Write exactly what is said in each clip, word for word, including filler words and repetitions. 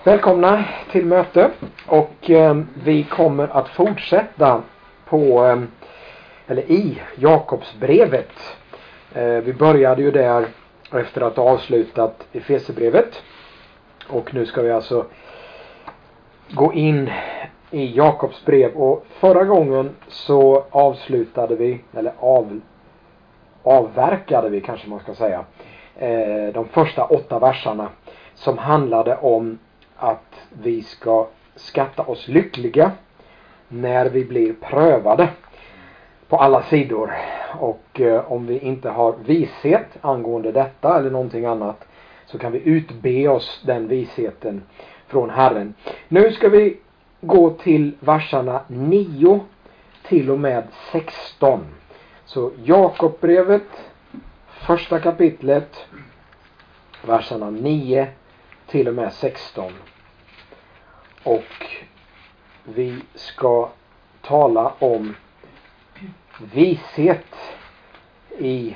Välkomna till möte, och eh, vi kommer att fortsätta på eh, eller i Jakobsbrevet. Eh, vi började ju där efter att ha avslutat Efesierbrevet, och nu ska vi alltså gå in i Jakobsbrev. Och förra gången så avslutade vi, eller av, avverkade vi kanske man ska säga, eh, de första åtta verserna som handlade om att vi ska skatta oss lyckliga när vi blir prövade på alla sidor. Och eh, om vi inte har vishet angående detta eller någonting annat, så kan vi utbe oss den visheten från Herren. Nu ska vi gå till verserna nio till och med sexton. Så Jakobsbrevet, första kapitlet, verserna nio till och med sexton. Och vi ska tala om vishet i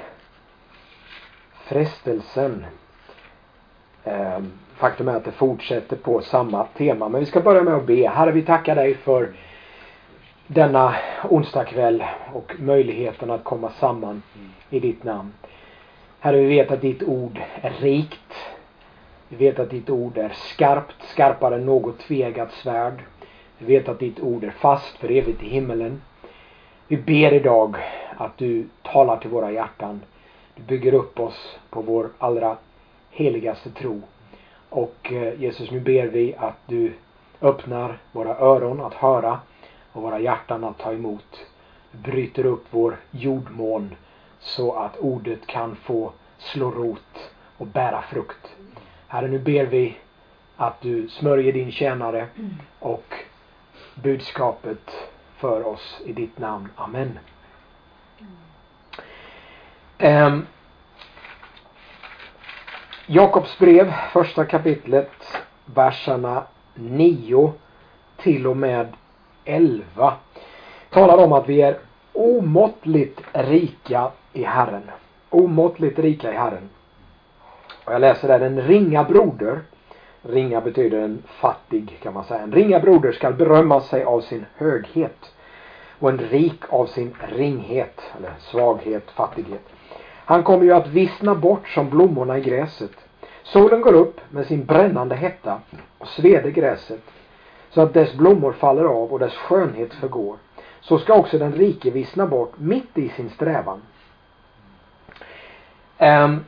frestelsen. Ehm, faktum är att det fortsätter på samma tema, men vi ska börja med att be. Herre, vi tackar dig för denna onsdagkväll och möjligheten att komma samman i ditt namn. Herre, vi vet att ditt ord är rikt. Vi vet att ditt ord är skarpt, skarpare än något tvegat svärd. Vi vet att ditt ord är fast för evigt i himmelen. Vi ber idag att du talar till våra hjärtan. Du bygger upp oss på vår allra heligaste tro. Och Jesus, nu ber vi att du öppnar våra öron att höra och våra hjärtan att ta emot. Du bryter upp vår jordmån så att ordet kan få slå rot och bära frukt. Herre, nu ber vi att du smörjer din tjänare och budskapet för oss i ditt namn. Amen. Um, Jakobs brev, första kapitlet, verserna nio till och med elva, talar om att vi är omåttligt rika i Herren. Omåttligt rika i Herren. Och jag läser där: en ringa broder, ringa betyder en fattig kan man säga, en ringa broder ska berömma sig av sin höghet, och en rik av sin ringhet, eller svaghet, fattighet. Han kommer ju att vissna bort som blommorna i gräset. Solen går upp med sin brännande hetta och sveder gräset, så att dess blommor faller av och dess skönhet förgår. Så ska också den rike vissna bort mitt i sin strävan. Um,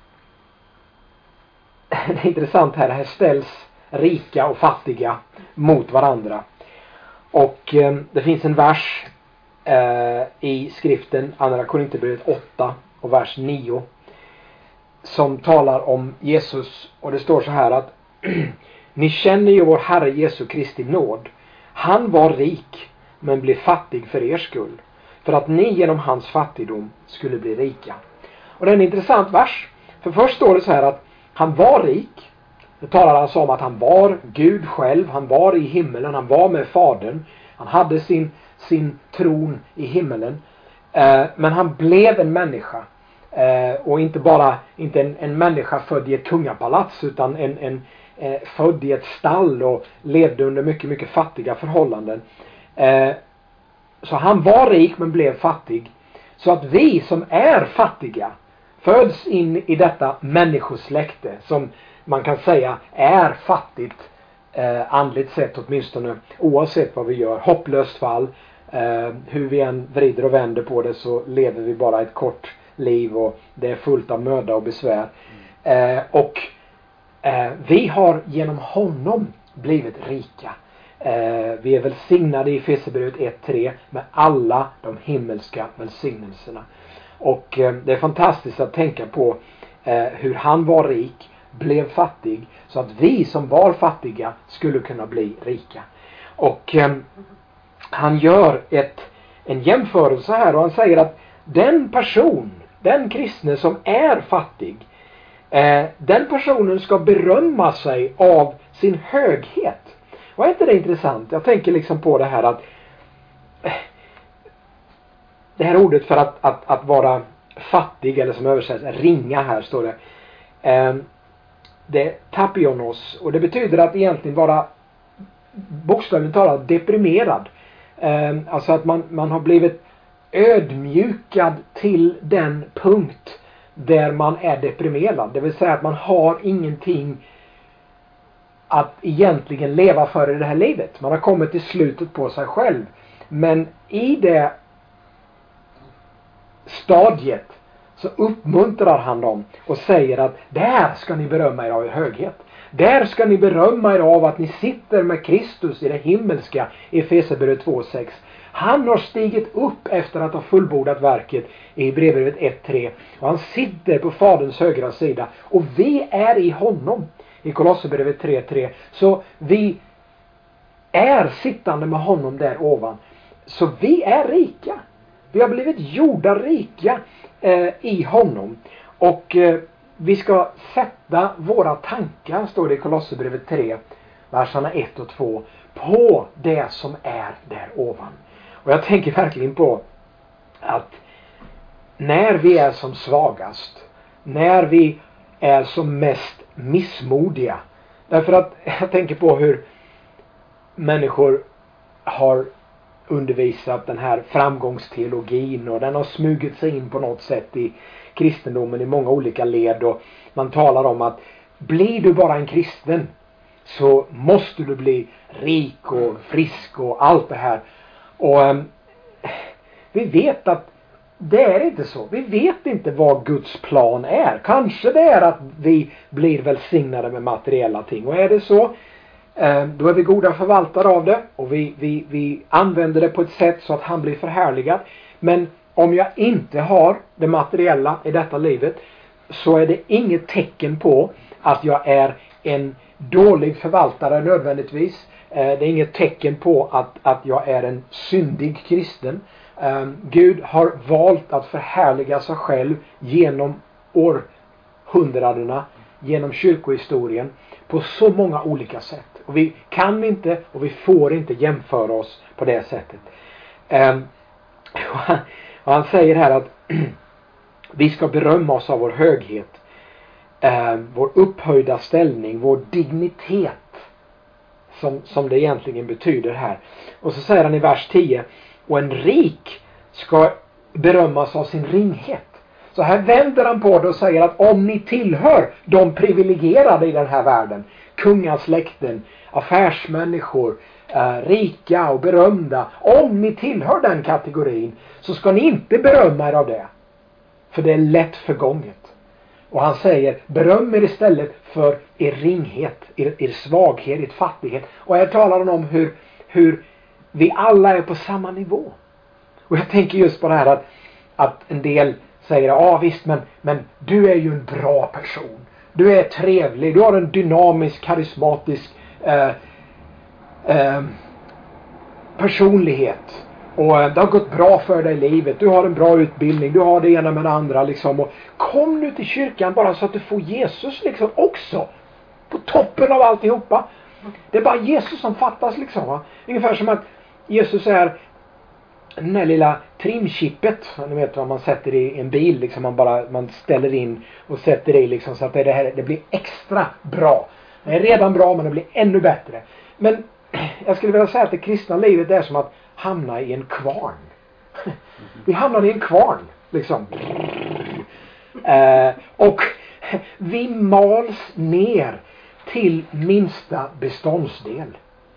Det är intressant här, här ställs rika och fattiga mot varandra. Och eh, det finns en vers eh, i skriften, andra Korinthierbrevet åtta och vers nio, som talar om Jesus. Och det står så här att ni känner ju vår Herre Jesu Kristi nåd. Han var rik men blev fattig för er skull, för att ni genom hans fattigdom skulle bli rika. Och det är en intressant vers. För först står det så här att han var rik. Det talar alltså om att han var Gud själv. Han var i himmelen. Han var med Fadern. Han hade sin, sin tron i himmelen. Eh, men han blev en människa. Eh, och inte bara inte en, en människa född i ett kungapalats, utan en, en eh, född i ett stall och levde under mycket, mycket fattiga förhållanden. Eh, så han var rik men blev fattig. Så att vi som är fattiga föds in i detta människosläkte som man kan säga är fattigt eh, andligt sett åtminstone, oavsett vad vi gör. Hopplöst fall. Eh, hur vi än vrider och vänder på det så lever vi bara ett kort liv, och det är fullt av möda och besvär. Eh, och eh, vi har genom honom blivit rika. Eh, vi är välsignade i Efesierbrevet ett tre med alla de himmelska välsignelserna. Och eh, det är fantastiskt att tänka på eh, hur han var rik, blev fattig, så att vi som var fattiga skulle kunna bli rika. Och eh, han gör ett, en jämförelse här, och han säger att den person, den kristne som är fattig, eh, den personen ska berömma sig av sin höghet. Och är inte det intressant? Jag tänker liksom på det här att eh, det här ordet för att, att, att vara fattig, eller som översätts ringa här, står det. Eh, det är tapionos, och det betyder att egentligen vara bokstavligt talat deprimerad. Eh, alltså att man, man har blivit ödmjukad till den punkt där man är deprimerad. Det vill säga att man har ingenting att egentligen leva för i det här livet. Man har kommit till slutet på sig själv. Men i det stadiet så uppmuntrar han dem och säger att där ska ni berömma er av er höghet. Där ska ni berömma er av att ni sitter med Kristus i det himmelska, i Efesierbrevet två sex. Han har stigit upp efter att ha fullbordat verket i Hebreerbrevet ett tre. Och han sitter på Faderns högra sida. Och vi är i honom i Kolosserbrevet tre tre. Så vi är sittande med honom där ovan. Så vi är rika. Vi har blivit gjorda rika eh, i honom. Och eh, vi ska sätta våra tankar, står det i Kolosserbrevet tre, verserna ett och två, på det som är där ovan. Och jag tänker verkligen på att när vi är som svagast, när vi är som mest missmodiga, därför att jag tänker på hur människor har undervisat den här framgångsteologin, och den har smugit sig in på något sätt i kristendomen i många olika led, och man talar om att blir du bara en kristen så måste du bli rik och frisk och allt det här. Och um, vi vet att det är inte så. Vi vet inte vad Guds plan är. Kanske det är att vi blir välsignade med materiella ting. Och är det så, um, då är vi goda förvaltare av det. Och vi, vi, vi använder det på ett sätt så att han blir förhärligad. Men om jag inte har det materiella i detta livet, så är det inget tecken på att jag är en dålig förvaltare nödvändigtvis. Det är inget tecken på att, att jag är en syndig kristen. Um, Gud har valt att förhärliga sig själv genom århundradena, genom kyrkohistorien, på så många olika sätt. Och vi kan inte och vi får inte jämföra oss på det sättet. Um, och, han, och han säger här att vi ska berömma oss av vår höghet, um, vår upphöjda ställning, vår dignitet. Som, som det egentligen betyder här. Och så säger han i vers tio: och en rik ska berömmas av sin ringhet. Så här vänder han på det och säger att om ni tillhör de privilegierade i den här världen, kungasläkten, affärsmänniskor, eh, rika och berömda, om ni tillhör den kategorin, så ska ni inte berömma er av det. För det är lätt förgånget. Och han säger, beröm er istället för er ringhet, er, er svaghet, er fattighet. Och här talar han om hur, hur vi alla är på samma nivå. Och jag tänker just på det här att, att en del säger, ja ah, visst, men, men du är ju en bra person. Du är trevlig, du har en dynamisk, karismatisk eh, eh, personlighet. Och det har gått bra för dig i livet. Du har en bra utbildning. Du har det ena med det andra liksom. Och kom nu till kyrkan bara så att du får Jesus liksom också. På toppen av alltihopa. Det är bara Jesus som fattas liksom. Va? Ungefär som att Jesus är den här lilla trimchippet. Ni vet vad man sätter i en bil. Liksom man bara man ställer in och sätter i liksom. Så att det, här, det blir extra bra. Det är redan bra, men det blir ännu bättre. Men jag skulle vilja säga att det kristna livet är som att hamna i en kvarn. Vi hamnar i en kvarn liksom. Eh, och vi mals ner till minsta beståndsdel.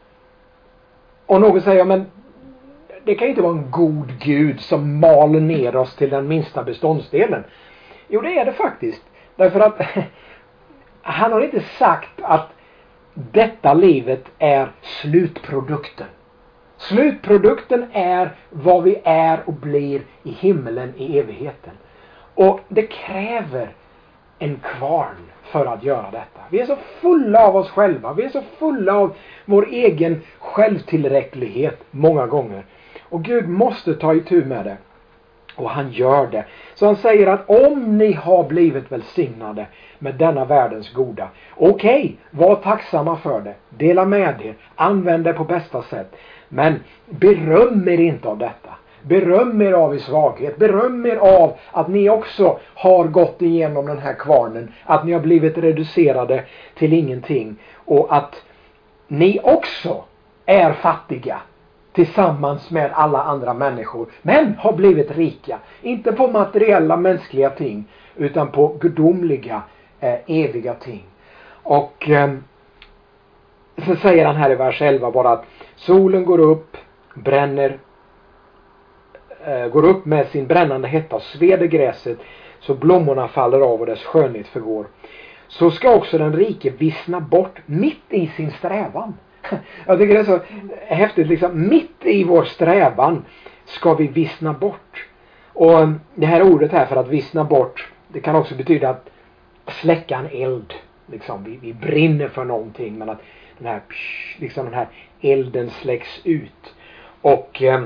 Och någon säger, men det kan ju inte vara en god Gud som maler ner oss till den minsta beståndsdelen. Jo, det är det faktiskt. Därför att han har inte sagt att detta livet är slutprodukten. Slutprodukten är vad vi är och blir i himmelen i evigheten. Och det kräver en kvarn för att göra detta. Vi är så fulla av oss själva. Vi är så fulla av vår egen självtillräcklighet många gånger. Och Gud måste ta itu med det. Och han gör det. Så han säger att om ni har blivit välsignade med denna världens goda, okej, okay, var tacksamma för det. Dela med er. Använd det på bästa sätt. Men beröm er inte av detta. Beröm er av i svaghet. Beröm er av att ni också har gått igenom den här kvarnen. Att ni har blivit reducerade till ingenting. Och att ni också är fattiga tillsammans med alla andra människor. Men har blivit rika. Inte på materiella mänskliga ting. Utan på gudomliga, eh, eviga ting. Och eh, så säger han här i vers elva bara att solen går upp, bränner, eh, går upp med sin brännande hetta och sveder gräset så blommorna faller av och dess skönhet förgår. Så ska också den rike vissna bort mitt i sin strävan. Jag tycker det är så häftigt, liksom mitt i vår strävan ska vi vissna bort. Och det här ordet här för att vissna bort, det kan också betyda att släcka en eld. Liksom, vi, vi brinner för någonting, men att den här, liksom den här elden släcks ut. Och eh,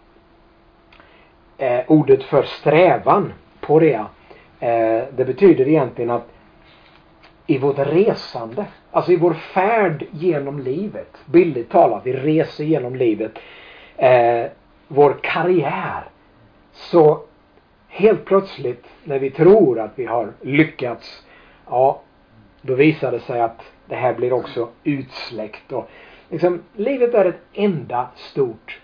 eh, ordet för strävan, porea, eh, det betyder egentligen att i vårt resande, alltså i vår färd genom livet, bildligt talat, vi reser genom livet, eh, vår karriär, så helt plötsligt när vi tror att vi har lyckats, ja, då visar det sig att det här blir också utsläckt. Och liksom, livet är ett enda stort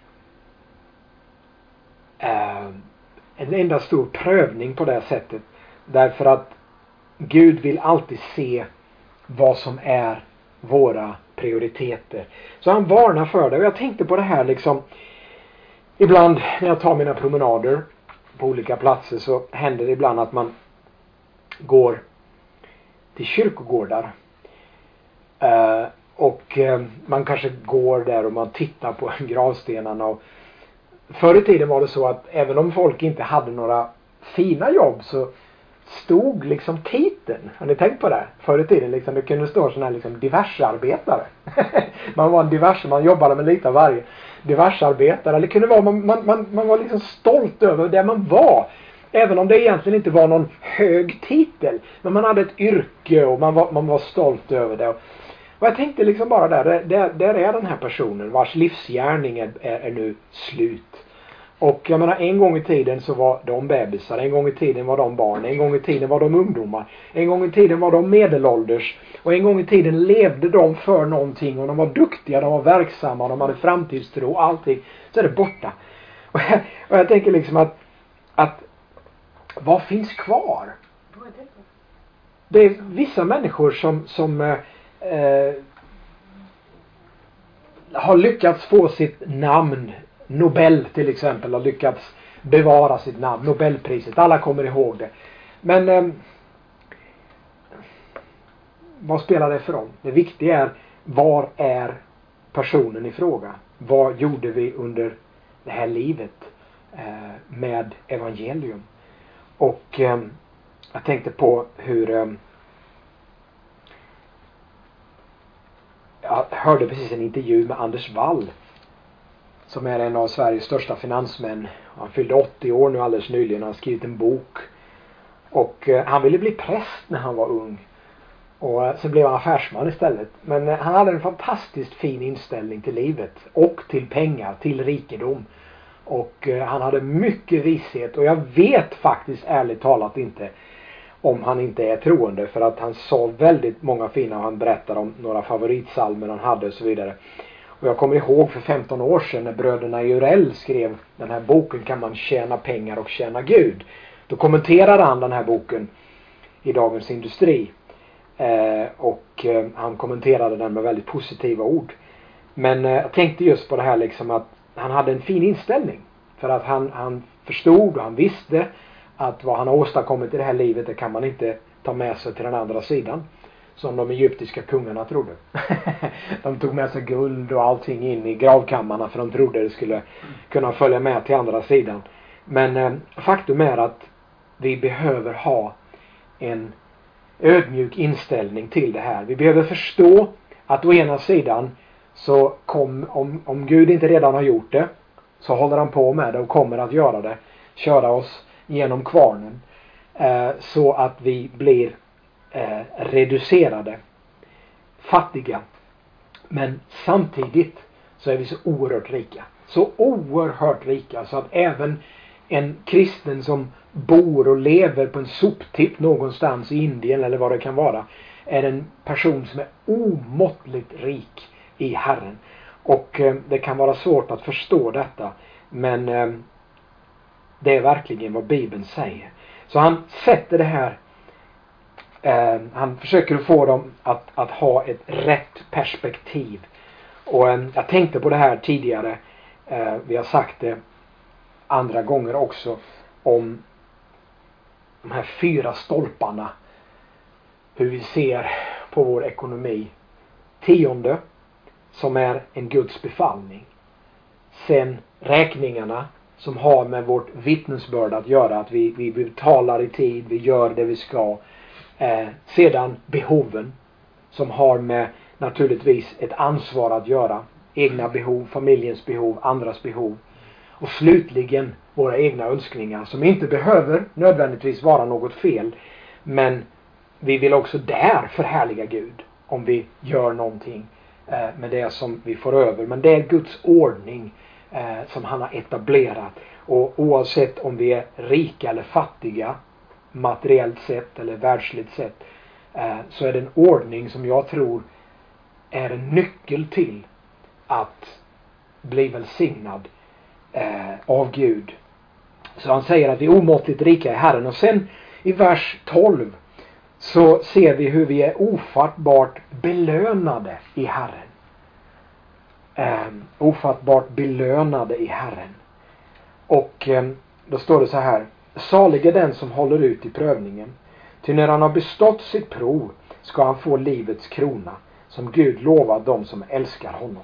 eh, en enda stor prövning på det sättet. Därför att Gud vill alltid se vad som är våra prioriteter. Så han varnar för det. Och jag tänkte på det här liksom, ibland när jag tar mina promenader på olika platser så händer det ibland att man går till kyrkogårdar. Uh, och uh, man kanske går där och man tittar på gravstenarna. Och förr i tiden var det så att även om folk inte hade några fina jobb så stod liksom titeln. Har ni tänkt på det? Förr i tiden liksom, det kunde stå sån här liksom diversarbetare. Man var en divers, man jobbade med lite av varje. Diversarbetare. Eller kunde vara, man, man, man, man var liksom stolt över det man var. Även om det egentligen inte var någon hög titel. Men man hade ett yrke och man var, man var stolt över det. Och jag tänkte liksom bara där, där, där är den här personen vars livsgärning är, är, är nu slut. Och jag menar, en gång i tiden så var de bebisar, en gång i tiden var de barn, en gång i tiden var de ungdomar, en gång i tiden var de medelålders, och en gång i tiden levde de för någonting och de var duktiga, de var verksamma, de hade framtidstro och allting. Så är det borta. Och jag, och jag tänker liksom att, att vad finns kvar? Det är vissa människor som, som eh, har lyckats få sitt namn. Nobel till exempel har lyckats bevara sitt namn. Nobelpriset. Alla kommer ihåg det. Men eh, vad spelar det för roll? Det viktiga är, var är personen i fråga? Vad gjorde vi under det här livet eh, med evangelium? Och eh, jag tänkte på hur eh, jag hörde precis en intervju med Anders Wall, som är en av Sveriges största finansmän. Han fyllde åttio år nu alldeles nyligen. Han har skrivit en bok. Och eh, han ville bli präst när han var ung. Och eh, så blev han affärsman istället. Men eh, han hade en fantastiskt fin inställning till livet. Och till pengar, till rikedom. Och eh, han hade mycket vishet. Och jag vet faktiskt ärligt talat inte om han inte är troende. För att han sa väldigt många fina, och han berättade om några favoritsalmer han hade och så vidare. Och jag kommer ihåg för femton år sedan när bröderna Jurell skrev den här boken, Kan man tjäna pengar och tjäna Gud? Då kommenterade han den här boken i Dagens Industri. Eh, och eh, han kommenterade den med väldigt positiva ord. Men eh, jag tänkte just på det här liksom, att han hade en fin inställning. För att han, han förstod och han visste att vad han har åstadkommit i det här livet, det kan man inte ta med sig till den andra sidan. Som de egyptiska kungarna trodde. De tog med sig guld och allting in i gravkammarna för de trodde det skulle kunna följa med till andra sidan. Men eh, faktum är att vi behöver ha en ödmjuk inställning till det här. Vi behöver förstå att å ena sidan så kom, om, om Gud inte redan har gjort det, så håller han på med det och kommer att göra det. Köra oss genom kvarnen. Eh, så att vi blir Eh, reducerade, fattiga, men samtidigt så är vi så oerhört rika. Så oerhört rika så att även en kristen som bor och lever på en soptipp någonstans i Indien eller vad det kan vara är en person som är omåttligt rik i Herren. Och eh, det kan vara svårt att förstå detta, men eh, det är verkligen vad Bibeln säger. Så han sätter det här, eh, han försöker få dem att, att ha ett rätt perspektiv. Och eh, jag tänkte på det här tidigare, eh, vi har sagt det andra gånger också, om de här fyra stolparna, hur vi ser på vår ekonomi. Tionde, som är en Guds befallning. Sen räkningarna som har med vårt vittnesbörd att göra, att vi, vi betalar i tid, vi gör det vi ska. Eh, sedan behoven som har med naturligtvis ett ansvar att göra. Egna behov, familjens behov, andras behov. Och slutligen våra egna önskningar som inte behöver nödvändigtvis vara något fel. Men vi vill också där förhärliga Gud om vi gör någonting eh, med det som vi får över. Men det är Guds ordning eh, som han har etablerat. Och oavsett om vi är rika eller fattiga, materiellt sett eller världsligt sett, eh, så är det en ordning som jag tror är en nyckel till att bli välsignad eh, av Gud. Så han säger att vi är omåttligt rika i Herren. Och sen i vers tolv så ser vi hur vi är ofattbart belönade i Herren. Eh, ofattbart belönade i Herren. Och eh, då står det så här: salig är den som håller ut i prövningen. Ty när han har bestått sitt prov ska han få livets krona, som Gud lovar dem som älskar honom.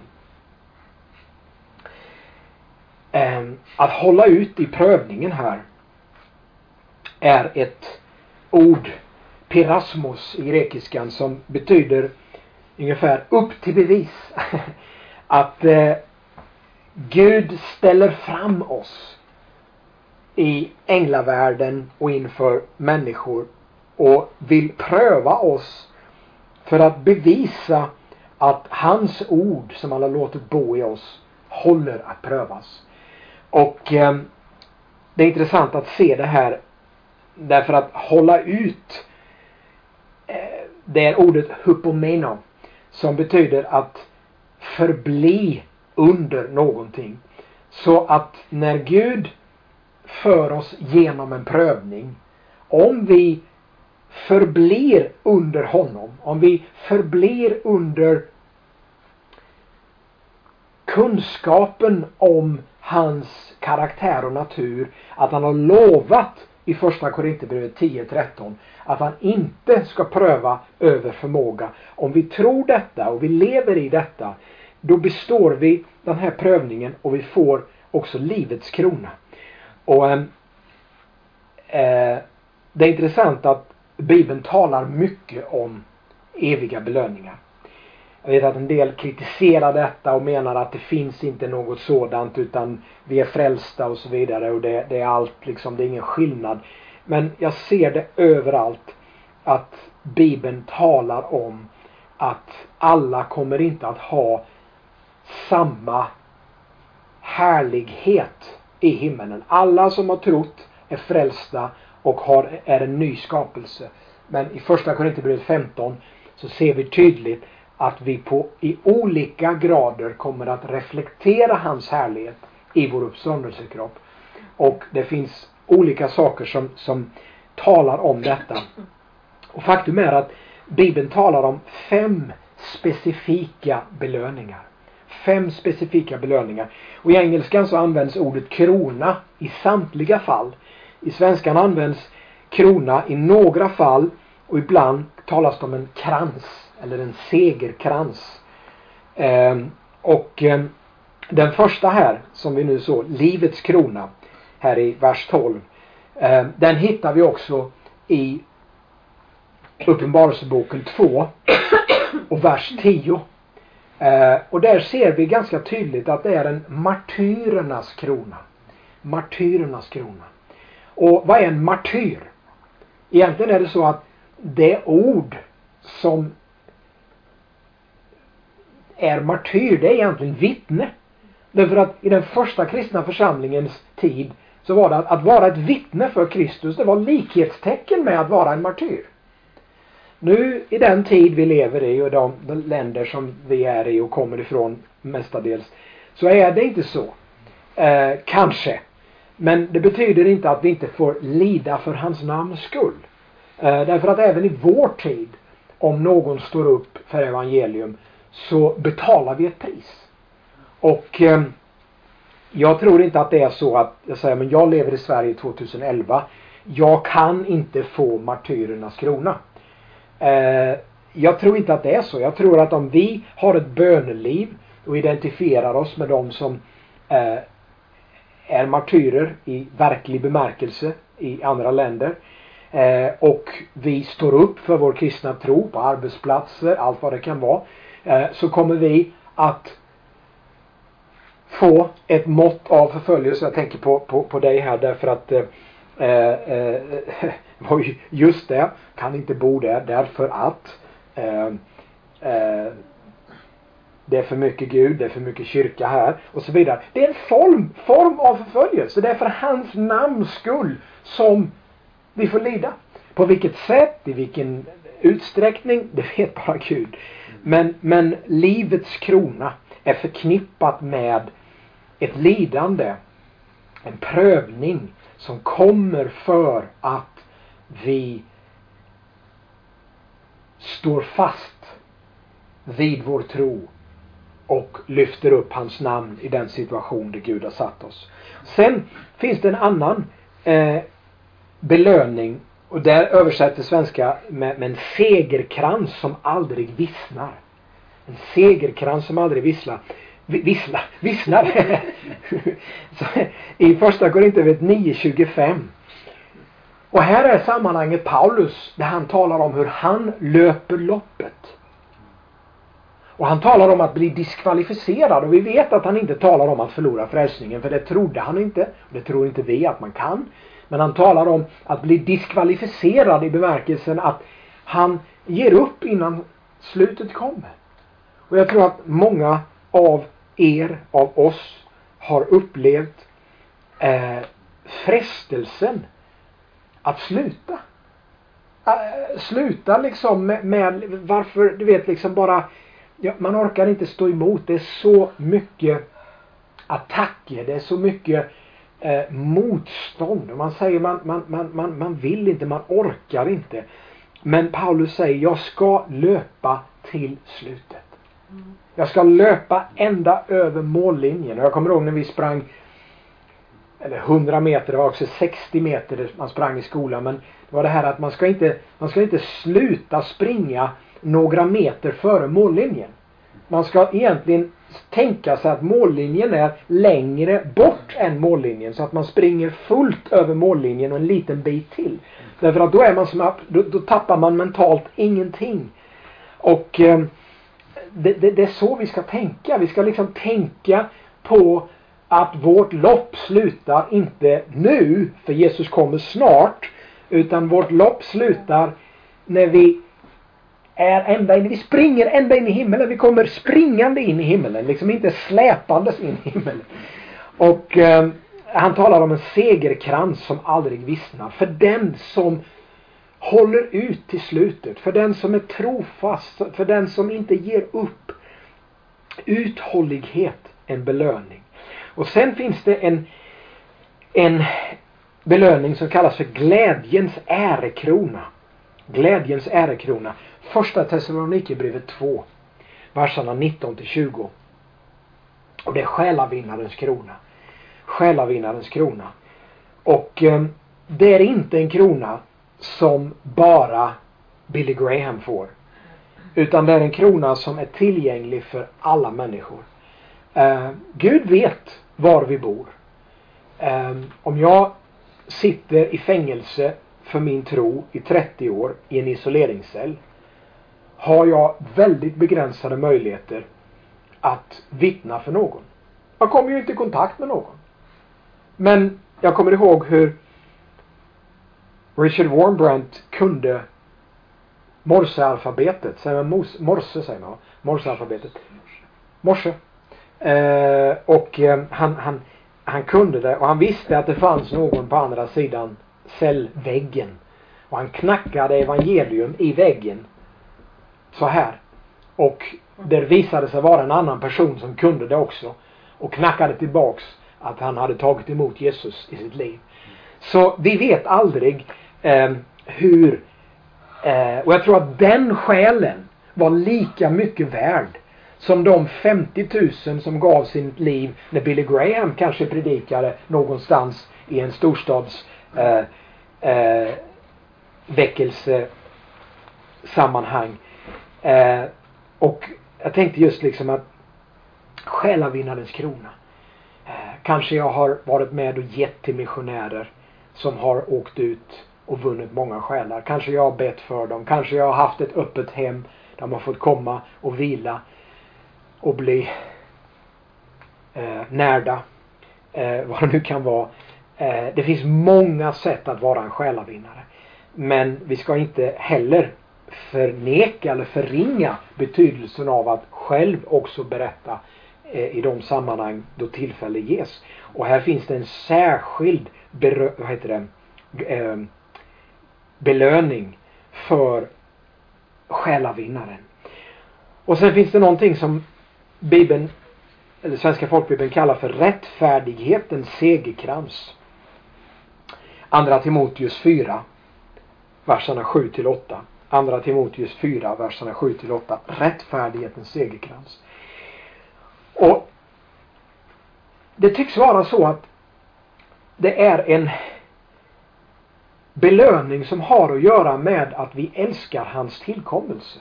Eh, att hålla ut i prövningen här är ett ord, pirasmos i grekiskan, som betyder ungefär upp till bevis. Att eh, Gud ställer fram oss i änglavärlden och inför människor och vill pröva oss för att bevisa att hans ord som han har låtit bo i oss håller att prövas. Och eh, det är intressant att se det här, därför att hålla ut, eh, det är ordet hupomeno, som betyder att förbli under någonting. Så att när Gud för oss genom en prövning, om vi förblir under honom, om vi förblir under kunskapen om hans karaktär och natur, att han har lovat i första Korinthierbrevet tio tretton att han inte ska pröva över förmåga. Om vi tror detta och vi lever i detta, då består vi den här prövningen och vi får också livets krona. Och eh, det är intressant att Bibeln talar mycket om eviga belöningar. Jag vet att en del kritiserar detta och menar att det finns inte något sådant, utan vi är frälsta och så vidare, och det, det är allt liksom, det är ingen skillnad. Men jag ser det överallt att Bibeln talar om att alla kommer inte att ha samma härlighet i himmelen. Alla som har trott är frälsta och har, är en ny skapelse. Men i första Korinthierbrevet femton så ser vi tydligt att vi på i olika grader kommer att reflektera hans härlighet i vår uppståndelsekropp. Och det finns olika saker som, som talar om detta. Och faktum är att Bibeln talar om fem specifika belöningar. Fem specifika belöningar. Och i engelskan så används ordet krona i samtliga fall. I svenskan används krona i några fall, och ibland talas det om en krans eller en segerkrans. Eh, och eh, den första här som vi nu såg, livets krona, här i vers tolv, eh, den hittar vi också i Uppenbarelseboken två och vers tio. Eh, och där ser vi ganska tydligt att det är en martyrernas krona. Martyrernas krona. Och vad är en martyr? Egentligen är det så att det ord som är martyr, det är egentligen vittne. Därför att i den första kristna församlingens tid så var det att, att vara ett vittne för Kristus, det var likhetstecken med att vara en martyr. Nu i den tid vi lever i och de, de länder som vi är i och kommer ifrån mestadels, så är det inte så. Eh, kanske. Men det betyder inte att vi inte får lida för hans namns skull. Eh, därför att även i vår tid, om någon står upp för evangelium, så betalar vi ett pris. Och eh, jag tror inte att det är så att jag säger, men jag lever i Sverige tjugoelva. Jag kan inte få martyrernas krona. Eh, jag tror inte att det är så. Jag tror att om vi har ett böneliv och identifierar oss med de som eh, är martyrer i verklig bemärkelse i andra länder, eh, och vi står upp för vår kristna tro på arbetsplatser, allt vad det kan vara, eh, så kommer vi att få ett mått av förföljelse. Jag tänker på, på, på dig här därför att eh, eh, var ju just det, kan inte bo där därför att eh, eh, det är för mycket Gud, det är för mycket kyrka här och så vidare. Det är en form, form av förföljelse. Det är för hans namns skull som vi får lida. På vilket sätt, i vilken utsträckning, det vet bara Gud. Men, men livets krona är förknippat med ett lidande, en prövning som kommer för att vi står fast vid vår tro och lyfter upp hans namn i den situation där Gud har satt oss. Sen finns det en annan eh, belöning, och där översätter svenska med, med en segerkrans som aldrig vissnar. En segerkrans som aldrig visslar. Visslar, visslar. Så, i första Korinthierbrevet nio tjugofem. Och här är sammanhanget Paulus där han talar om hur han löper loppet. Och han talar om att bli diskvalificerad, och vi vet att han inte talar om att förlora frälsningen, för det trodde han inte, det tror inte vi att man kan. Men han talar om att bli diskvalificerad i bemärkelsen att han ger upp innan slutet kommer. Och jag tror att många av er, av oss, har upplevt eh, frestelsen att sluta. Äh, sluta liksom med, med varför, du vet, liksom bara, ja, man orkar inte stå emot. Det är så mycket attacker, det är så mycket eh, motstånd. Man säger man, man, man, man, man vill inte, man orkar inte. Men Paulus säger, jag ska löpa till slutet. Jag ska löpa ända över mållinjen. Och jag kommer ihåg när vi sprang, eller hundra meter, det var också sextio meter man sprang i skolan. Men det var det här att man ska inte, man ska inte sluta springa några meter före mållinjen. Man ska egentligen tänka sig att mållinjen är längre bort än mållinjen, så att man springer fullt över mållinjen och en liten bit till. Därför att då är man som, då, då tappar man mentalt ingenting. Och eh, det, det, det är så vi ska tänka. Vi ska liksom tänka på att vårt lopp slutar inte nu, för Jesus kommer snart, utan vårt lopp slutar när vi är ända in, vi springer ända in i himmelen. Vi kommer springande in i himmelen, liksom inte släpandes in i himmelen. Och eh, han talar om en segerkrans som aldrig vissnar. För den som håller ut till slutet, för den som är trofast, för den som inte ger upp. Uthållighet, en belöning. Och sen finns det en, en belöning som kallas för glädjens ärekrona. Glädjens ärekrona. Första Thessalonikerbrevet två, verserna nitton till tjugo. Och det är själavinnarens krona. Själavinnarens krona. Och eh, det är inte en krona som bara Billy Graham får. Utan det är en krona som är tillgänglig för alla människor. Eh, Gud vet var vi bor. Eh, om jag sitter i fängelse för min tro i trettio år i en isoleringscell, har jag väldigt begränsade möjligheter att vittna för någon. Jag kommer ju inte i kontakt med någon. Men jag kommer ihåg hur Richard Wurmbrand kunde morsealfabetet, säger man mos, morse säger man, morsealfabetet. Morse. Eh, och eh, han, han, han kunde det. Och han visste att det fanns någon på andra sidan cellväggen. Och han knackade evangelium i väggen. Så här. Och det visade sig vara en annan person som kunde det också. Och knackade tillbaks att han hade tagit emot Jesus i sitt liv. Så vi vet aldrig eh, hur... Eh, och jag tror att den själen var lika mycket värd som de femtio tusen som gav sitt liv när Billy Graham kanske predikade någonstans i en storstads eh, eh, väckelsesammanhang. Eh, och jag tänkte just liksom att själavinnarens krona. Eh, kanske jag har varit med och gett till missionärer som har åkt ut och vunnit många själar. Kanske jag har bett för dem. Kanske jag har haft ett öppet hem där de har fått komma och vila och bli eh, närda. Eh, vad det nu kan vara. Eh, det finns många sätt att vara en själavinnare. Men vi ska inte heller förneka eller förringa betydelsen av att själv också berätta eh, i de sammanhang då tillfälle ges. Och här finns det en särskild berö- vad heter det? Eh, belöning för själavinnaren. Och sen finns det någonting som Bibeln, eller Svenska folkbibeln kallar för rättfärdighetens segerkrans. Andra Timoteus fyra, verserna sju till åtta. Andra Timoteus fyra, verserna sju till åtta. Rättfärdighetens segerkrans. Och det tycks vara så att det är en belöning som har att göra med att vi älskar hans tillkommelse.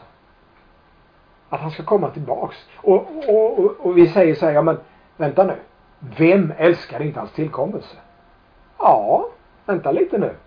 Att han ska komma tillbaks. Och, och, och, och vi säger så här, ja men vänta nu. Vem älskar inte hans tillkommelse? Ja, vänta lite nu.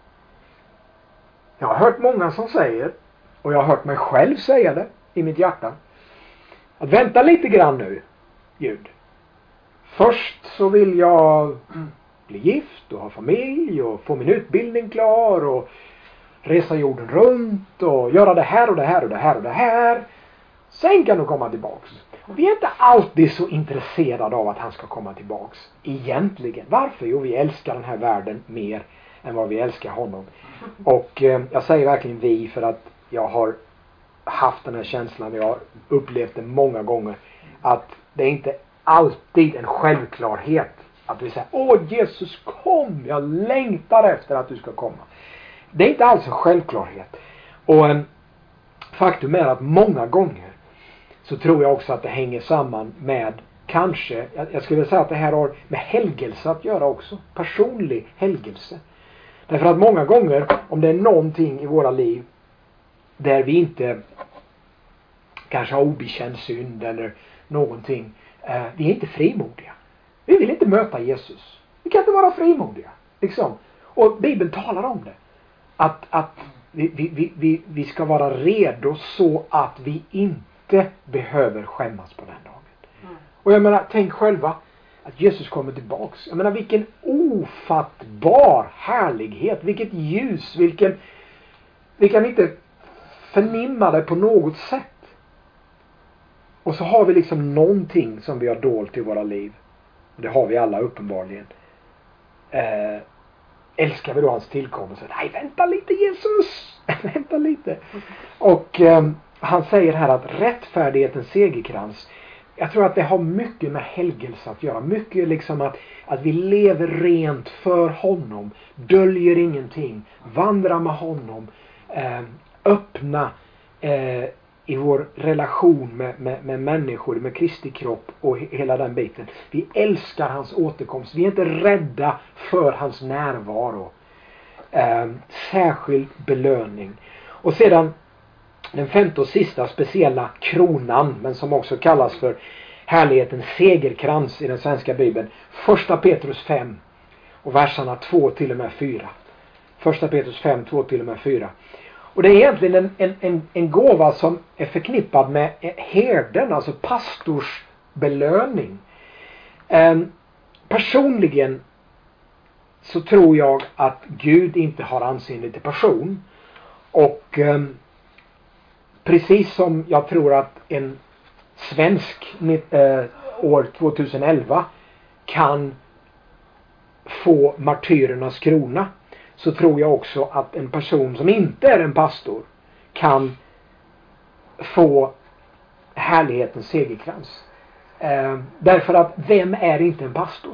Jag har hört många som säger, och jag har hört mig själv säga det i mitt hjärta, att vänta lite grann nu, Gud. Först så vill jag bli gift och ha familj och få min utbildning klar och resa jorden runt och göra det här och det här och det här och det här. Sen kan du komma tillbaks. Vi är inte alltid så intresserade av att han ska komma tillbaks. Egentligen. Varför? Jo, vi älskar den här världen mer än vad vi älskar honom. Och eh, jag säger verkligen vi för att jag har haft den här känslan. Jag har upplevt det många gånger. Att det är inte alltid en självklarhet att vi säger, åh Jesus kom, jag längtar efter att du ska komma. Det är inte alls en självklarhet. Och eh, faktum är att många gånger så tror jag också att det hänger samman med kanske, jag, jag skulle säga att det här har med helgelse att göra också. Personlig helgelse. Därför att många gånger, om det är någonting i våra liv där vi inte kanske har obekänd synd eller någonting, eh, vi är inte frimodiga. Vi vill inte möta Jesus. Vi kan inte vara frimodiga. Liksom. Och Bibeln talar om det. Att, att vi, vi, vi, vi ska vara redo så att vi inte behöver skämmas på den dagen. Mm. Och jag menar, tänk själva att Jesus kommer tillbaks. Jag menar, vilken ofattbar härlighet. Vilket ljus. Vilken, vi kan inte förnimma det på något sätt. Och så har vi liksom någonting som vi har dolt i våra liv. Det har vi alla uppenbarligen. Eh, älskar vi då hans tillkommelse? Nej, vänta lite Jesus! vänta lite. Och eh, han säger här att rättfärdighetens segerkrans, jag tror att det har mycket med helgelse att göra. Mycket liksom att, att vi lever rent för honom. Döljer ingenting. Vandrar med honom. Eh, öppna eh, i vår relation med, med, med människor, med Kristi kropp och hela den biten. Vi älskar hans återkomst. Vi är inte rädda för hans närvaro. Eh, särskild belöning. Och sedan den femte och sista speciella kronan, men som också kallas för härlighetens segerkrans i den svenska bibeln. Första Petrus fem och verserna två till och med fyra. Första Petrus fem, två till och med fyra. Och det är egentligen en, en, en, en gåva som är förknippad med herden, alltså pastors belöning. Eh, personligen så tror jag att Gud inte har anseende till person. Och eh, precis som jag tror att en svensk eh, år tjugoelva kan få martyrernas krona, så tror jag också att en person som inte är en pastor kan få härlighetens segerkrans. Eh, därför att vem är inte en pastor?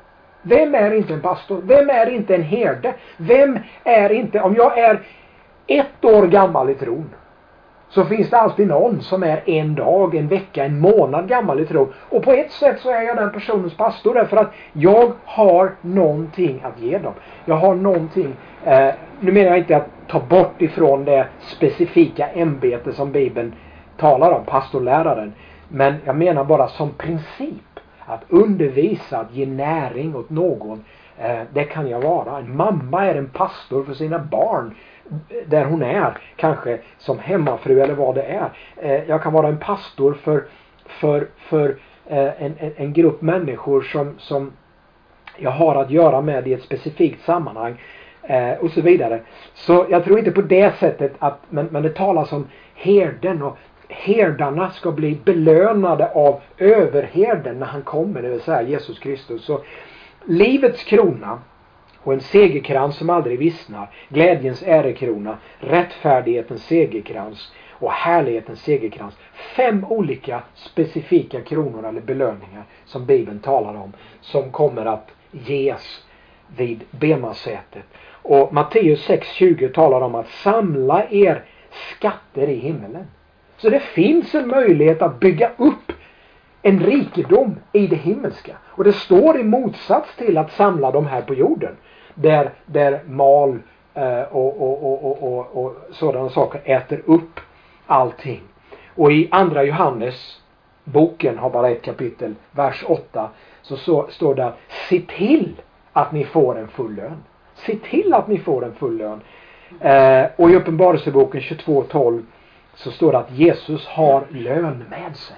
Vem är inte en pastor? Vem är inte en herde? Vem är inte, om jag är ett år gammal i tron, så finns det alltid någon som är en dag, en vecka, en månad gammal i tron. Och på ett sätt så är jag den personens pastor, därför att jag har någonting att ge dem. Jag har någonting, eh, nu menar jag inte att ta bort ifrån det specifika ämbete som Bibeln talar om, pastorläraren. Men jag menar bara som princip, att undervisa, att ge näring åt någon, eh, det kan jag vara. En mamma är en pastor för sina barn, där hon är, kanske som hemmafru eller vad det är. Eh, jag kan vara en pastor för, för, för eh, en, en, en grupp människor som, som jag har att göra med i ett specifikt sammanhang, eh, och så vidare. Så jag tror inte på det sättet att, men, men det talas om herden, och herdarna ska bli belönade av överherden när han kommer, det vill säga Jesus Kristus. Så livets krona och en segerkrans som aldrig vissnar, glädjens ärekrona, rättfärdighetens segerkrans och härlighetens segerkrans. Fem olika specifika kronor eller belöningar som Bibeln talar om, som kommer att ges vid bemasätet. Och Matteus sex tjugo talar om att samla er skatter i himmelen. Så det finns en möjlighet att bygga upp en rikedom i det himmelska. Och det står i motsats till att samla de här på jorden, där, där mal eh, och, och, och, och, och, och sådana saker äter upp allting. Och i andra Johannes, boken har bara ett kapitel, vers åtta, så, så står det: se till att ni får en full lön. Se till att ni får en full lön. Eh, och i Uppenbarelseboken tjugotvå tolv så står det att Jesus har lön med sig.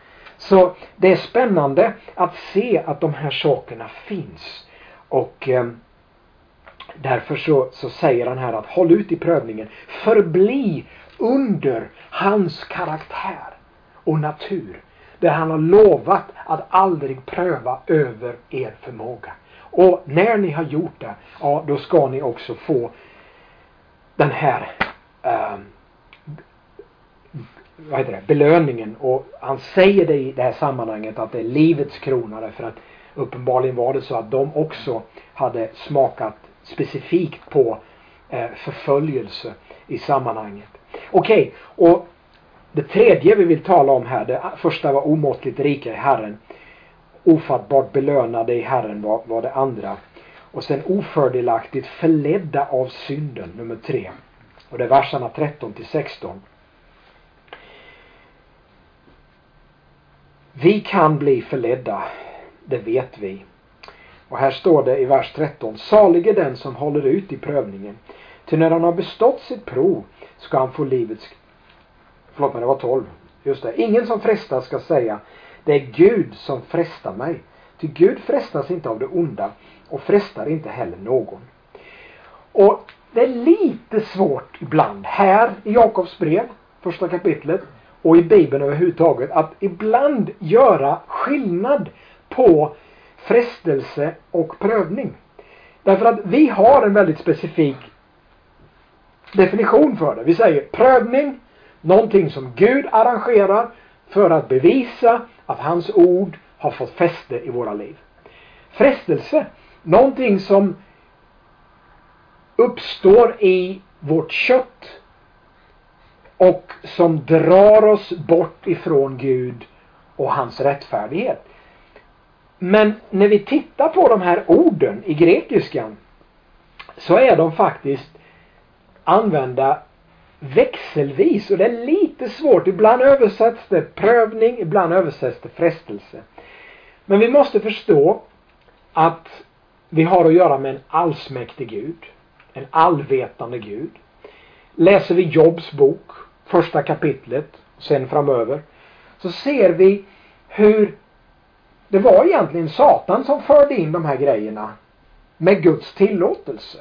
Så det är spännande att se att de här sakerna finns. Och eh, därför så, så säger han här att håll ut i prövningen. Förbli under hans karaktär och natur, där han har lovat att aldrig pröva över er förmåga. Och när ni har gjort det, ja, då ska ni också få den här eh, vad heter det, belöningen. Och han säger det i det här sammanhanget att det är livets krona, därför att uppenbarligen var det så att de också hade smakat specifikt på eh, förföljelse i sammanhanget. Okej, okay, och det tredje vi vill tala om här, det första var omåttligt rika i Herren, ofattbart belönade i Herren var, var det andra, och sen ofördelaktigt förledda av synden, nummer tre. Och det är verserna tretton till sexton. Vi kan bli förledda, det vet vi. Och här står det i vers tretton: salig är den som håller ut i prövningen, till när han har bestått sitt prov ska han få livets... Förlåt mig, det var tolv. Just det. Ingen som frestas ska säga: det är Gud som frestar mig. Till Gud frestas inte av det onda och frestar inte heller någon. Och det är lite svårt ibland här i Jakobs brev, första kapitlet, och i Bibeln överhuvudtaget, att ibland göra skillnad på frestelse och prövning. Därför att vi har en väldigt specifik definition för det. Vi säger prövning, någonting som Gud arrangerar för att bevisa att hans ord har fått fäste i våra liv. Frestelse, någonting som uppstår i vårt kött och som drar oss bort ifrån Gud och hans rättfärdighet. Men när vi tittar på de här orden i grekiskan, så är de faktiskt använda växelvis, och det är lite svårt. Ibland översätts det prövning, ibland översätts det frestelse. Men vi måste förstå att vi har att göra med en allsmäktig Gud, en allvetande Gud. Läser vi Jobs bok, första kapitlet, sen framöver, så ser vi hur det var egentligen Satan som förde in de här grejerna med Guds tillåtelse.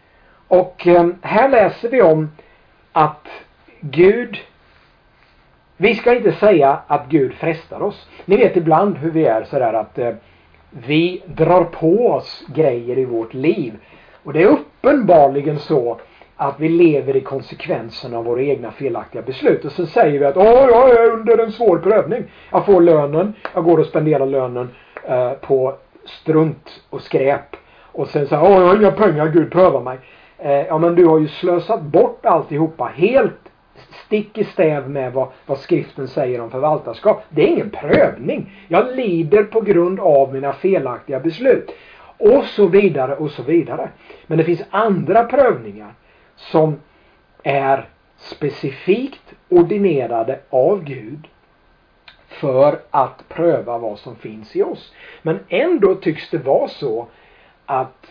Och eh, här läser vi om att Gud Vi ska inte säga att Gud frestar oss. Ni vet ibland hur vi är sådär att eh, vi drar på oss grejer i vårt liv. Och det är uppenbarligen så att vi lever i konsekvensen av våra egna felaktiga beslut. Och så säger vi att åh, jag är under en svår prövning. Jag får lönen, jag går och spenderar lönen eh, på strunt och skräp. Och sen säger åh, jag har inga pengar, Gud prövar mig. Eh, ja, men du har ju slösat bort alltihopa helt stick i stäv med vad, vad skriften säger om förvaltarskap. Det är ingen prövning. Jag lider på grund av mina felaktiga beslut. Och så vidare och så vidare. Men det finns andra prövningar som är specifikt ordinerade av Gud för att pröva vad som finns i oss. Men ändå tycks det vara så att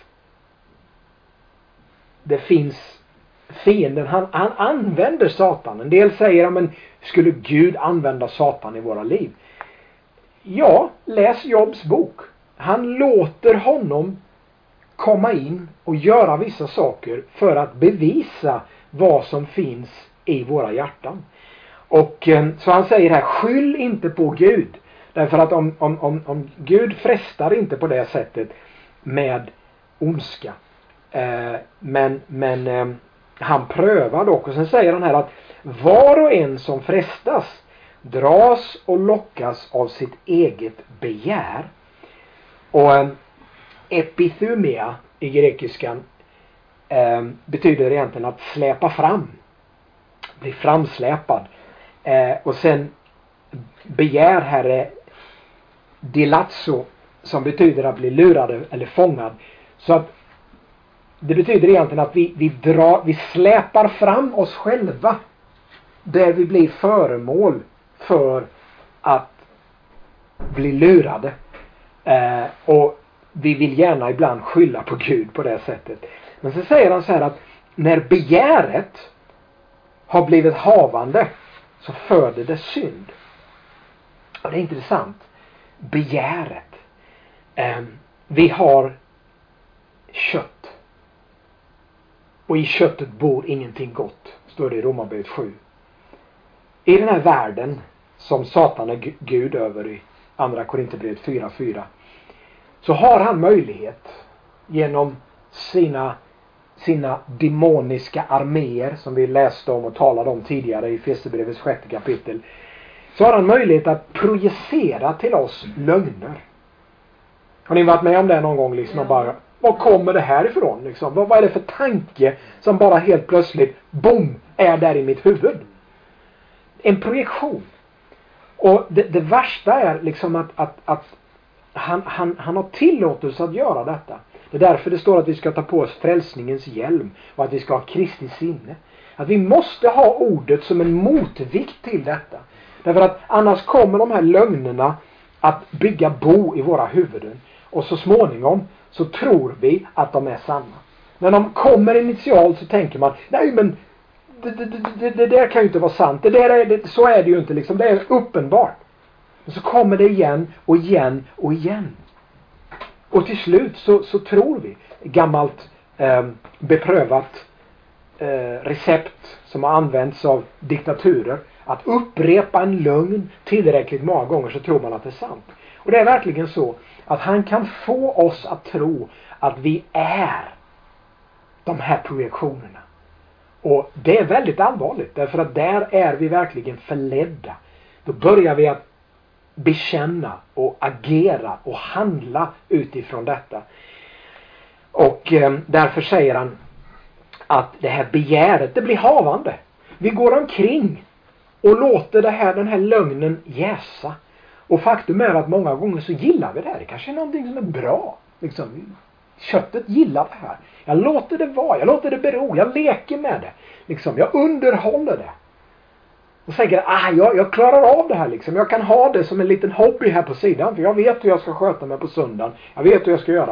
det finns fienden, han, han använder Satan. En del säger, men skulle Gud använda Satan i våra liv? Ja, läs Jobs bok. Han låter honom komma in och göra vissa saker för att bevisa vad som finns i våra hjärtan. Och så han säger här, skyll inte på Gud. Därför att om, om, om, om Gud frestar inte på det sättet med ondska. Eh, men men eh, han prövar dock. Och sen säger han här att var och en som frestas dras och lockas av sitt eget begär. Och eh, epithumia i grekiskan eh, betyder egentligen att släpa fram. Bli framsläpad. Eh, och sen begär här är dilatso, som betyder att bli lurad eller fångad. Så att det betyder egentligen att vi, vi, drar, vi släpar fram oss själva där vi blir föremål för att bli lurade. Eh, och vi vill gärna ibland skylla på Gud på det sättet. Men så säger han så här att när begäret har blivit havande så föder det synd. Och det är intressant. Begäret. Eh, vi har kött. Och i köttet bor ingenting gott, står det i Romarbrevet sju. I den här världen som Satan är Gud över i andra Korinthierbrevet fyra fyra, så har han möjlighet genom sina, sina demoniska arméer som vi läste om och talade om tidigare i Efesierbrevets sjätte kapitel, så har han möjlighet att projicera till oss lögner. Har ni varit med om det någon gång liksom? Och bara, vad kommer det här ifrån? Liksom? Vad, vad är det för tanke som bara helt plötsligt, boom, är där i mitt huvud? En projektion. Och det, det värsta är liksom att, att, att han, han, han har tillåtelse att göra detta. Det är därför det står att vi ska ta på oss frälsningens hjälm och att vi ska ha Kristi sinne. Att vi måste ha ordet som en motvikt till detta. Därför att annars kommer de här lögnerna att bygga bo i våra huvuden. Och så småningom så tror vi att de är sanna. När de kommer initialt så tänker man, nej men det, det, det, det där kan ju inte vara sant. Det där är, det, så är det ju inte liksom. Det är uppenbart. Men så kommer det igen och igen och igen. Och till slut så, så tror vi. Gammalt eh, beprövat eh, recept som har använts av diktaturer. Att upprepa en lögn tillräckligt många gånger så tror man att det är sant. Och det är verkligen så att han kan få oss att tro att vi är de här projektionerna. Och det är väldigt allvarligt. Därför att där är vi verkligen förledda. Då börjar vi att bekänna och agera och handla utifrån detta. Och eh, därför säger han att det här begäret, det blir havande. Vi går omkring och låter det här, den här lögnen jäsa. Och faktum är att många gånger så gillar vi det här. Det kanske är någonting som är bra. Liksom, köttet gillar det här. Jag låter det vara. Jag låter det bero. Jag leker med det. Liksom, jag underhåller det. Och säger ah, jag, jag klarar av det här. Liksom. Jag kan ha det som en liten hobby här på sidan. För jag vet hur jag ska sköta mig på söndagen. Jag vet hur jag ska göra.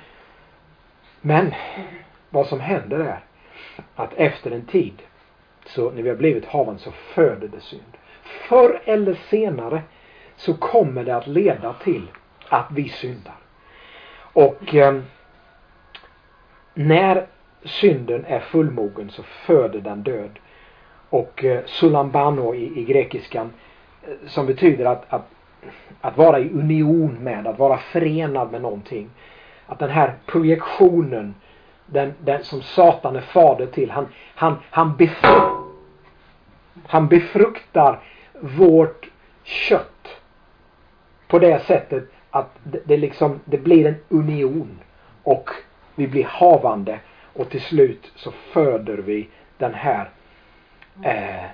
Men vad som händer är att efter en tid, så när vi har blivit havande, så föder det synd. Förr eller senare så kommer det att leda till att vi syndar. Och eh, när synden är fullmogen så föder den död. och eh, sulambano i, i grekiskan, eh, som betyder att, att, att vara i union med, att vara förenad med någonting. Att den här projektionen, den, den som Satan är fader till, han, han, han, befruktar, han befruktar vårt kött på det sättet att det, det, liksom, det blir en union och vi blir havande och till slut så föder vi den här eh,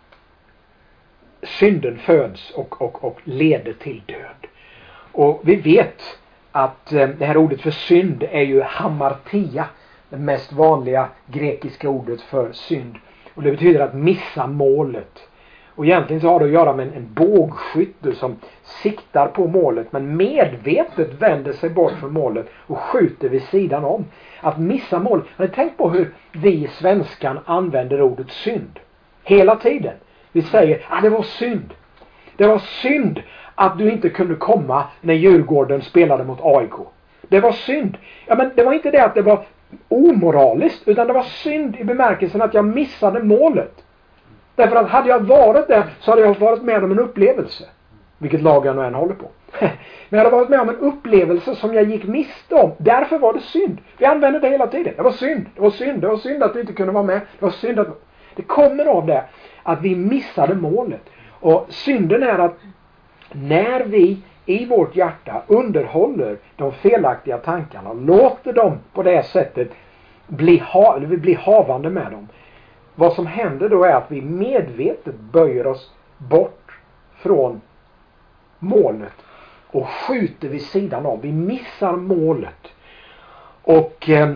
synden föds och, och, och leder till död. Och vi vet att eh, det här ordet för synd är ju hamartia, det mest vanliga grekiska ordet för synd. Och det betyder att missa målet. Och egentligen så har det att göra med en, en bågskytte som siktar på målet men medvetet vänder sig bort från målet och skjuter vid sidan om. Att missa målet. Har ni tänkt på hur vi i svenskan använder ordet synd? Hela tiden. Vi säger att ah, det var synd. Det var synd att du inte kunde komma när Djurgården spelade mot A I K. Det var synd. Ja, men det var inte det att det var omoraliskt, utan det var synd i bemärkelsen att jag missade målet. Därför att hade jag varit där så hade jag varit med om en upplevelse. Vilket lag jag nu än håller på. Men jag hade varit med om en upplevelse som jag gick miste om. Därför var det synd. Vi använder det hela tiden. Det var synd. Det var synd. Det var synd att vi inte kunde vara med. Det var synd att... Det kommer av det att vi missade målet. Och synden är att när vi i vårt hjärta underhåller de felaktiga tankarna och låter dem på det sättet bli, ha, eller vi blir havande med dem. Vad som händer då är att vi medvetet böjer oss bort från målet och skjuter vid sidan av. Vi missar målet. Och eh,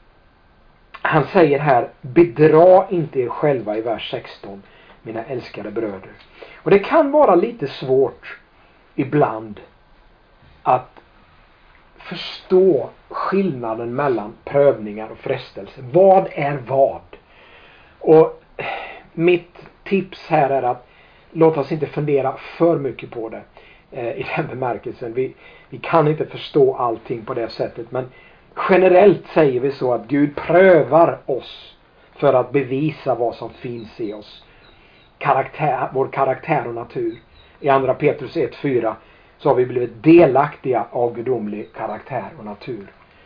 han säger här, bedra inte er själva i vers sexton, mina älskade bröder. Och det kan vara lite svårt ibland att förstå skillnaden mellan prövningar och frestelser. Vad är vad? Och mitt tips här är att låt oss inte fundera för mycket på det eh, i den bemärkelsen. Vi, vi kan inte förstå allting på det sättet, men generellt säger vi så att Gud prövar oss för att bevisa vad som finns i oss. Karaktär, vår karaktär och natur. I andra Petrus ett fyra så har vi blivit delaktiga av gudomlig karaktär och natur.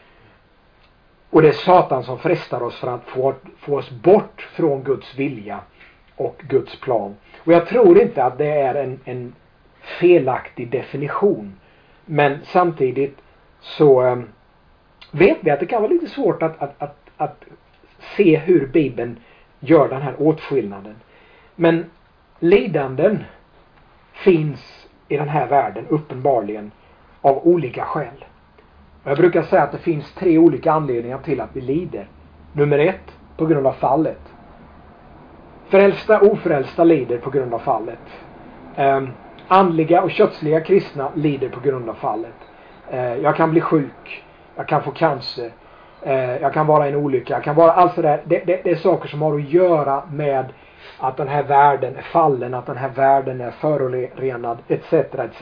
Och det är Satan som frestar oss för att få, få oss bort från Guds vilja och Guds plan. Och jag tror inte att det är en, en felaktig definition. Men samtidigt så um, vet vi att det kan vara lite svårt att, att, att, att se hur Bibeln gör den här åtskillnaden. Men lidanden finns i den här världen uppenbarligen av olika skäl. Jag brukar säga att det finns tre olika anledningar till att vi lider. Nummer ett, på grund av fallet. Frälsta och ofrälsta lider på grund av fallet. Um, andliga och kötsliga kristna lider på grund av fallet. Uh, jag kan bli sjuk. Jag kan få cancer. Uh, jag kan vara i en olycka. Jag kan vara allt sådär. Det, det, det är saker som har att göra med att den här världen är fallen. Att den här världen är förorenad. Etc. etc.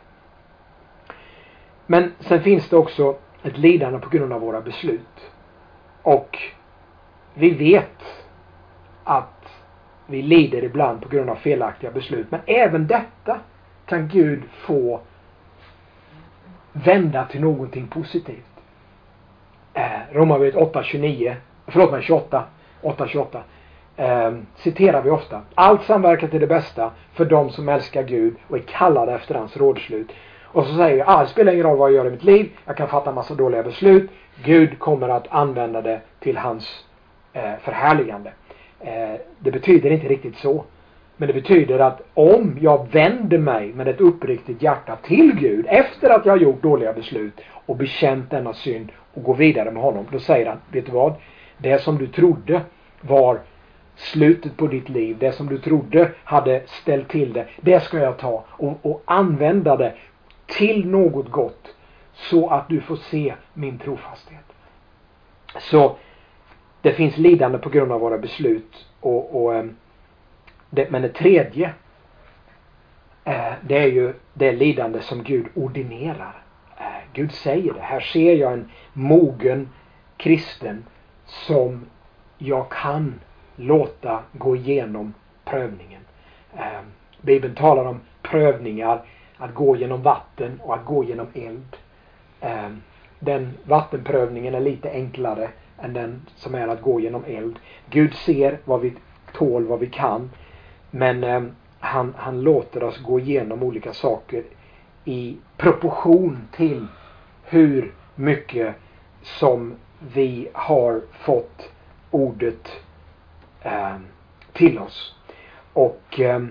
Men sen finns det också ett lidande på grund av våra beslut. Och vi vet att vi lider ibland på grund av felaktiga beslut. Men även detta kan Gud få vända till någonting positivt. Eh, Romarbrevet åtta tjugonio, förlåt mig tjugoåtta, åtta tjugoåtta. Eh, citerar vi ofta. Allt samverkar till det bästa för de som älskar Gud och är kallade efter hans rådslut. Och så säger vi, ah, det spelar ingen roll vad jag gör i mitt liv. Jag kan fatta en massa dåliga beslut. Gud kommer att använda det till hans eh, förhärligande. Eh, det betyder inte riktigt så. Men det betyder att om jag vänder mig med ett uppriktigt hjärta till Gud efter att jag har gjort dåliga beslut och bekänt denna synd och går vidare med honom, då säger han, vet du vad? Det som du trodde var slutet på ditt liv, det som du trodde hade ställt till det, det ska jag ta och, och använda det till något gott så att du får se min trofasthet. Så det finns lidande på grund av våra beslut och, och det, men det tredje eh, det är ju det lidande som Gud ordinerar. Eh, Gud säger det. Här ser jag en mogen kristen som jag kan låta gå igenom prövningen. Eh, Bibeln talar om prövningar, att gå genom vatten och att gå genom eld. Eh, den vattenprövningen är lite enklare än den som är att gå genom eld. Gud ser vad vi tål, vad vi kan, men eh, han, han låter oss gå igenom olika saker i proportion till hur mycket som vi har fått ordet eh, till oss. Och eh,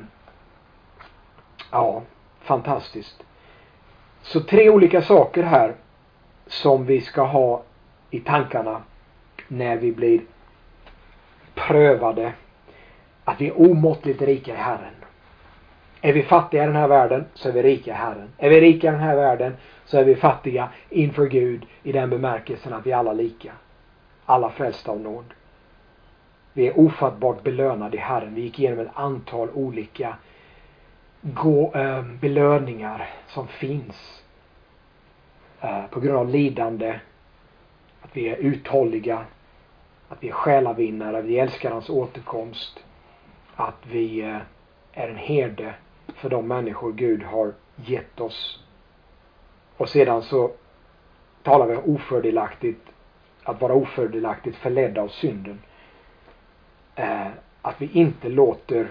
ja, fantastiskt. Så tre olika saker här som vi ska ha i tankarna när vi blir prövade. Att vi är omåttligt rika i Herren. Är vi fattiga i den här världen så är vi rika i Herren. Är vi rika i den här världen så är vi fattiga inför Gud i den bemärkelsen att vi alla är lika. Alla frälsta av nåd. Vi är ofattbart belönade i Herren. Vi gick igenom ett antal olika gå, äh, belöningar som finns. Äh, på grund av lidande. Att vi är uthålliga. Att vi är själavinnare. Vi älskar hans återkomst. Att vi äh, är en herde för de människor Gud har gett oss. Och sedan så talar vi om ofördelaktigt, att vara ofördelaktigt förledda av synden. Eh, att vi inte låter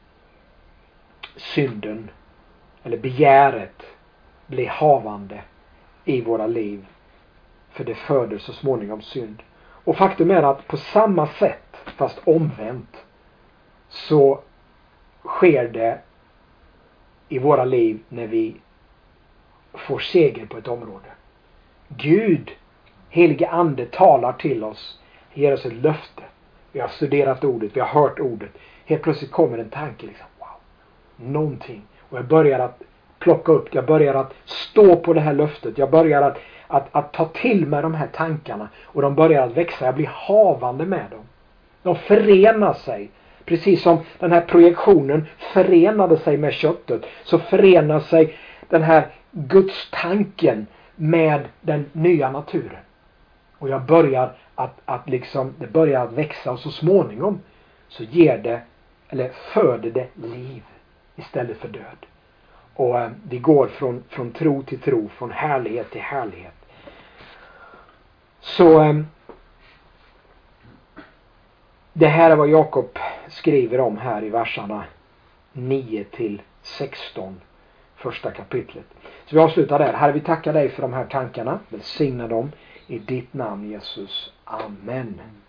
synden eller begäret bli havande i våra liv. För det föder så småningom synd. Och faktum är att på samma sätt, fast omvänt, så sker det i våra liv när vi får seger på ett område. Gud, helige ande, talar till oss, ger oss ett löfte. Vi har studerat ordet, vi har hört ordet. Helt plötsligt kommer en tanke liksom, wow, någonting. Och jag börjar att plocka upp, jag börjar att stå på det här löftet. Jag börjar att, att, att ta till mig de här tankarna. Och de börjar att växa, jag blir havande med dem. De förenar sig. Precis som den här projektionen förenade sig med köttet, så förenar sig den här Guds tanken med den nya naturen. Och jag börjar att, att liksom, det börjar att växa, och så småningom så ger det, eller föder det liv istället för död. Och eh, vi går från, från tro till tro, från härlighet till härlighet. Så eh, det här är vad Jakob skriver om här i verserna nio till sexton, första kapitlet. Så vi avslutar där. Herre, vi tackar dig för de här tankarna. Välsigna dem i ditt namn, Jesus. Amen.